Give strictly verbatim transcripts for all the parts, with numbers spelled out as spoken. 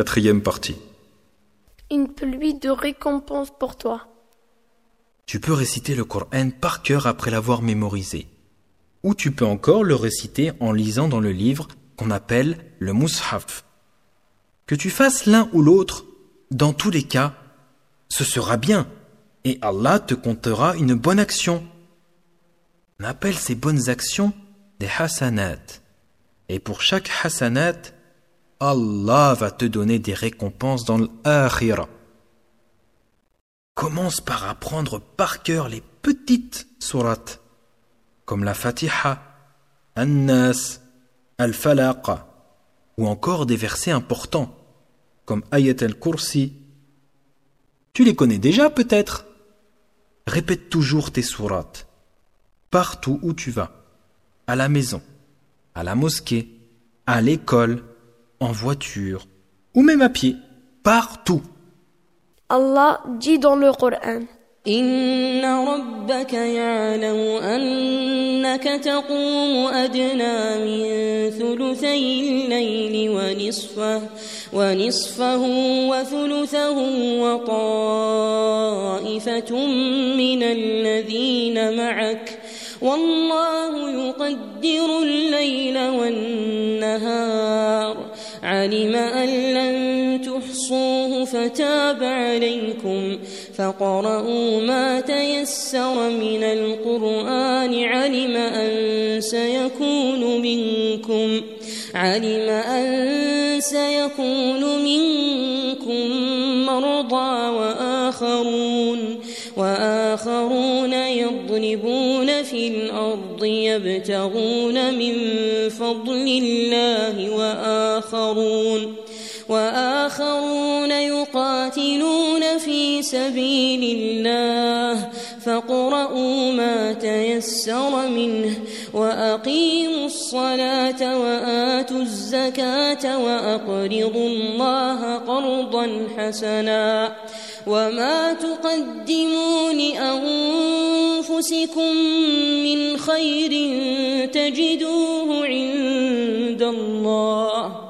Quatrième partie. Une pluie de récompenses pour toi. Tu peux réciter le Coran par cœur après l'avoir mémorisé. Ou tu peux encore le réciter en lisant dans le livre qu'on appelle le Mushaf. Que tu fasses l'un ou l'autre, dans tous les cas, ce sera bien et Allah te comptera une bonne action. On appelle ces bonnes actions des hasanat. Et pour chaque hasanat, Allah va te donner des récompenses dans l'akhira. Commence par apprendre par cœur les petites sourates, comme la Fatiha, An-Nas, Al-Falaq, ou encore des versets importants, comme Ayat al-Kursi. Tu les connais déjà peut-être? Répète toujours tes sourates, partout où tu vas, à la maison, à la mosquée, à l'école, en voiture, ou même à pied, partout. Allah dit dans le Coran: إن ربك يعلم أنك تقوم أدنى من ثلثي الليل ونصفه ونصفه وثلثه وطائفة من الذين معك والله يقدر الليل والنهار علم أن لن تحصوه فتاب عليكم فقرؤوا ما تيسر من القرآن علم أن سيكون منكم علم أن سيكون منكم مرضى وآخرون وآخرون يضربون في الأرض يبتغون من فضل الله وآخرون وآخرون يقاتلون في سبيل الله فاقرؤوا ما تيسر منه وأقيموا الصلاة وآتوا الزكاة وأقرضوا الله قرضا حسنا وما تقدموا لأنفسكم من خير تجدوه عند الله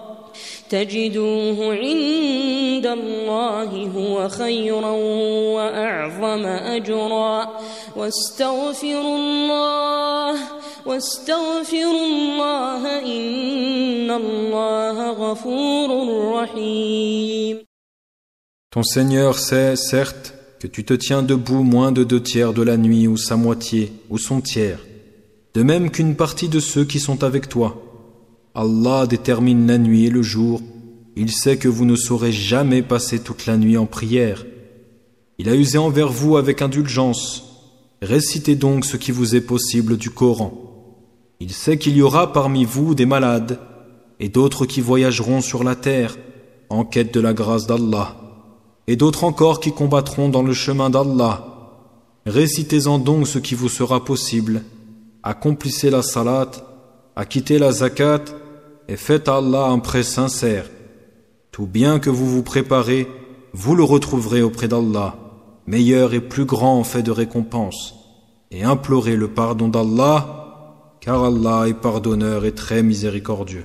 تجدوه عند الله هو خيرا وأعظم أجرا واستغفروا الله واستغفروا الله إن الله غفور رحيم. Ton Seigneur sait, certes, que tu te tiens debout moins de deux tiers de la nuit ou sa moitié ou son tiers, de même qu'une partie de ceux qui sont avec toi. Allah détermine la nuit et le jour. Il sait que vous ne saurez jamais passer toute la nuit en prière. Il a usé envers vous avec indulgence. Récitez donc ce qui vous est possible du Coran. Il sait qu'il y aura parmi vous des malades et d'autres qui voyageront sur la terre en quête de la grâce d'Allah, et d'autres encore qui combattront dans le chemin d'Allah. Récitez-en donc ce qui vous sera possible. Accomplissez la salat, acquittez la zakat et faites à Allah un prêt sincère. Tout bien que vous vous préparez, vous le retrouverez auprès d'Allah, meilleur et plus grand en fait de récompense. Et implorez le pardon d'Allah, car Allah est pardonneur et très miséricordieux.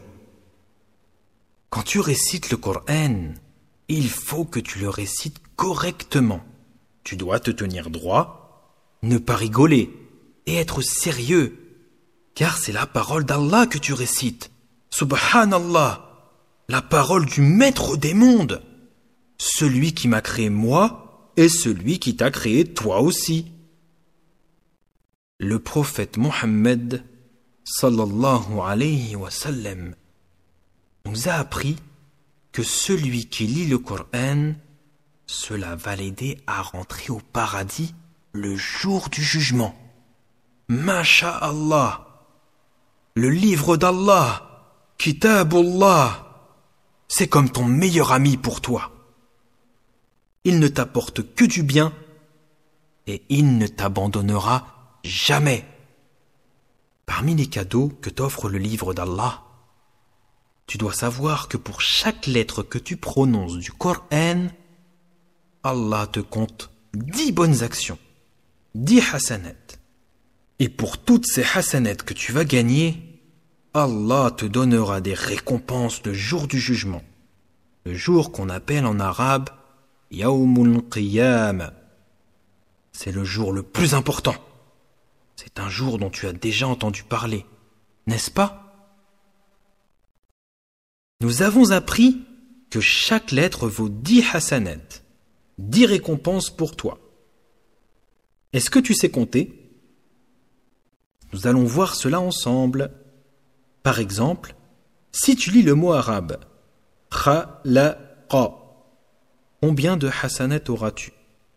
Quand tu récites le Coran, il faut que tu le récites correctement. Tu dois te tenir droit, ne pas rigoler et être sérieux, car c'est la parole d'Allah que tu récites. Subhanallah, la parole du maître des mondes, celui qui m'a créé moi et celui qui t'a créé toi aussi. Le prophète Mohammed sallallahu alayhi wa sallam nous a appris que celui qui lit le Coran, cela va l'aider à rentrer au paradis le jour du jugement. Masha'Allah, le livre d'Allah, Kitabullah, c'est comme ton meilleur ami pour toi. Il ne t'apporte que du bien et il ne t'abandonnera jamais. Parmi les cadeaux que t'offre le livre d'Allah, tu dois savoir que pour chaque lettre que tu prononces du Coran, Allah te compte dix bonnes actions, dix hasanat. Et pour toutes ces hasanat que tu vas gagner, Allah te donnera des récompenses le jour du jugement. le jour qu'on appelle en arabe Yawmul Qiyam. C'est le jour le plus important. C'est un jour dont tu as déjà entendu parler, n'est-ce pas? Nous avons appris que chaque lettre vaut dix hasanat, dix récompenses pour toi. Est-ce que tu sais compter? Nous allons voir cela ensemble. Par exemple, si tu lis le mot arabe khalaqa, combien de hasanat auras-tu?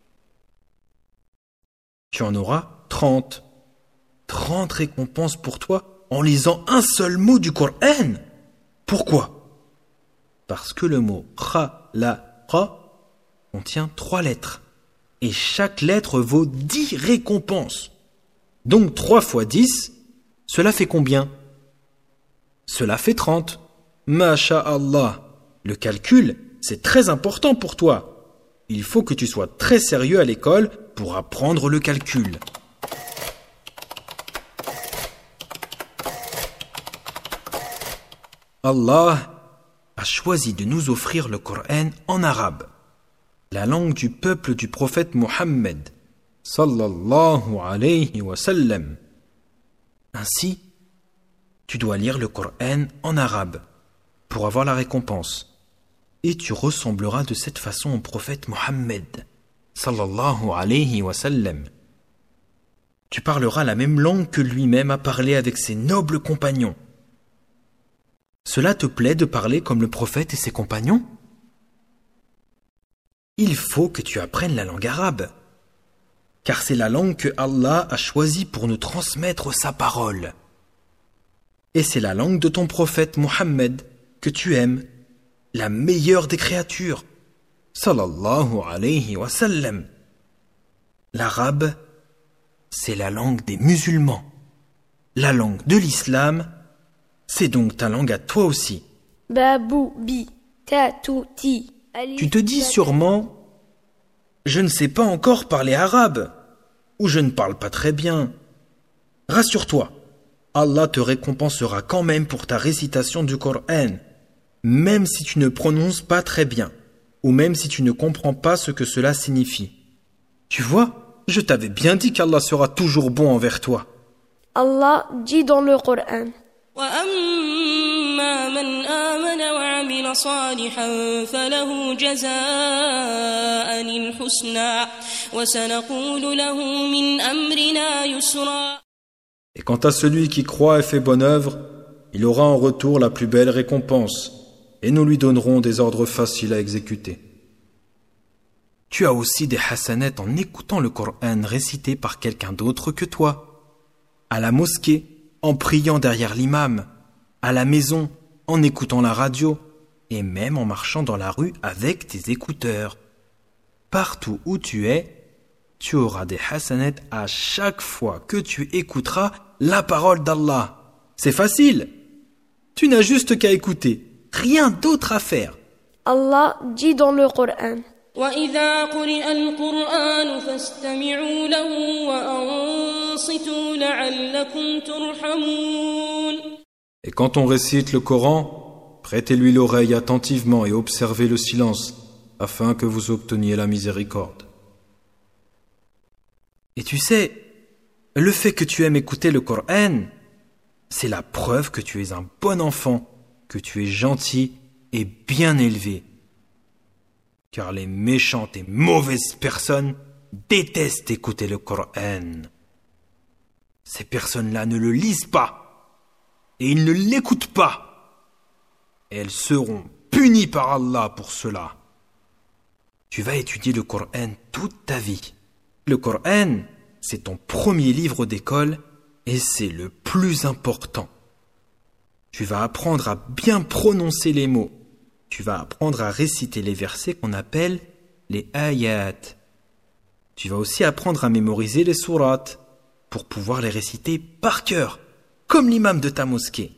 Tu en auras trente. trente récompenses pour toi en lisant un seul mot du Coran. Pourquoi? Parce que le mot khalaqa contient trois lettres. Et chaque lettre vaut dix récompenses. Donc trois fois dix, cela fait combien? Cela fait trente. Masha'Allah. Le calcul, c'est très important pour toi. Il faut que tu sois très sérieux à l'école pour apprendre le calcul. Allah a choisi de nous offrir le Coran en arabe, la langue du peuple du prophète Mohammed, sallallahu alayhi wa sallam. Ainsi, tu dois lire le Coran en arabe pour avoir la récompense. Et tu ressembleras de cette façon au prophète Mohammed, sallallahu alayhi wa sallam. Tu parleras la même langue que lui-même a parlé avec ses nobles compagnons. Cela te plaît de parler comme le prophète et ses compagnons? Il faut que tu apprennes la langue arabe, car c'est la langue que Allah a choisie pour nous transmettre sa parole. Et c'est la langue de ton prophète Mohammed que tu aimes, la meilleure des créatures, sallallahu alayhi wa sallam. L'arabe, c'est la langue des musulmans. La langue de l'islam, c'est donc ta langue à toi aussi. Babou, bi, ta, tou, ti. Tu te dis sûrement, je ne sais pas encore parler arabe, ou je ne parle pas très bien. Rassure-toi, Allah te récompensera quand même pour ta récitation du Coran, même si tu ne prononces pas très bien, ou même si tu ne comprends pas ce que cela signifie. Tu vois, je t'avais bien dit qu'Allah sera toujours bon envers toi. Allah dit dans le Coran: وأما من آمن وعمل صالحا فله جزاء الحسنى وسنقول له من أمرنا يسرا. Et quant à celui qui croit et fait bonne œuvre, il aura en retour la plus belle récompense, et nous lui donnerons des ordres faciles à exécuter. Tu as aussi des hasanats en écoutant le Coran récité par quelqu'un d'autre que toi, à la mosquée, en priant derrière l'imam, à la maison, en écoutant la radio, et même en marchant dans la rue avec tes écouteurs. Partout où tu es, tu auras des hasanat à chaque fois que tu écouteras la parole d'Allah. C'est facile. Tu n'as juste qu'à écouter. Rien d'autre à faire. Allah dit dans le Coran: وإذا قرئ القرآن فاستمعوا له وأنصتوا لعلكم ترحمون. Et quand on récite le Coran, prêtez-lui l'oreille attentivement et observez le silence, afin que vous obteniez la miséricorde. Et tu sais, le fait que tu aimes écouter le Coran, c'est la preuve que tu es un bon enfant, que tu es gentil et bien élevé. Car les méchantes et mauvaises personnes détestent écouter le Coran. Ces personnes-là ne le lisent pas et ils ne l'écoutent pas. Et elles seront punies par Allah pour cela. Tu vas étudier le Coran toute ta vie. Le Coran, c'est ton premier livre d'école et c'est le plus important. Tu vas apprendre à bien prononcer les mots. Tu vas apprendre à réciter les versets qu'on appelle les ayat. Tu vas aussi apprendre à mémoriser les sourates pour pouvoir les réciter par cœur, comme l'imam de ta mosquée.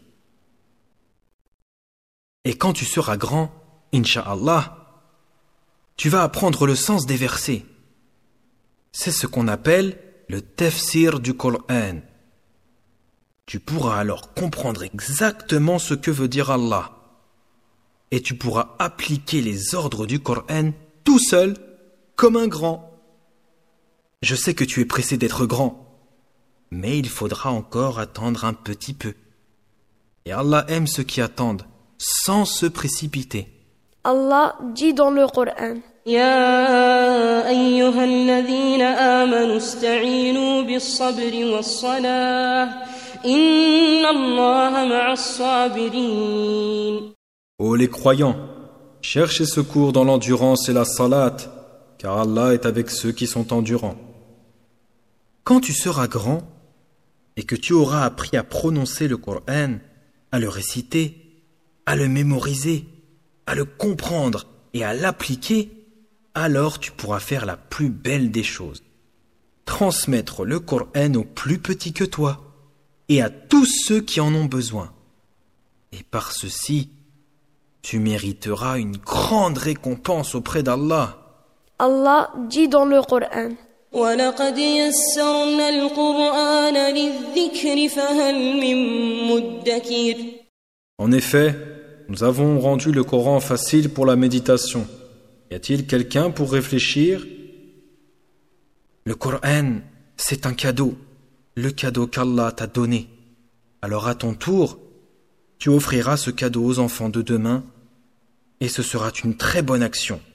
Et quand tu seras grand, Inch'Allah, tu vas apprendre le sens des versets. C'est ce qu'on appelle le tafsir du Coran. Tu pourras alors comprendre exactement ce que veut dire Allah. et tu pourras appliquer les ordres du Coran tout seul, comme un grand. Je sais que tu es pressé d'être grand, mais il faudra encore attendre un petit peu. Et Allah aime ceux qui attendent, sans se précipiter. Allah dit dans le Coran: يا أيها الذين آمنوا استعينوا بالصبر والصلاة إن الله مع الصابرين. Ô les croyants, cherchez secours dans l'endurance et la salat, car Allah est avec ceux qui sont endurants. Quand tu seras grand et que tu auras appris à prononcer le Coran, à le réciter, à le mémoriser, à le comprendre et à l'appliquer, alors tu pourras faire la plus belle des choses. Transmettre le Coran aux plus petits que toi et à tous ceux qui en ont besoin. Et par ceci, tu mériteras une grande récompense auprès d'Allah. Allah dit dans le Coran: وَلَقَدْ يَسَّرْنَا الْقُرْآنَ لِلذِّكْرِ فَهَلْ مِن مُّدَّكِرٍ. En effet, nous avons rendu le Coran facile pour la méditation. Y a-t-il quelqu'un pour réfléchir? Le Coran, c'est un cadeau, le cadeau qu'Allah t'a donné. Alors à ton tour, tu offriras ce cadeau aux enfants de demain, et ce sera une très bonne action.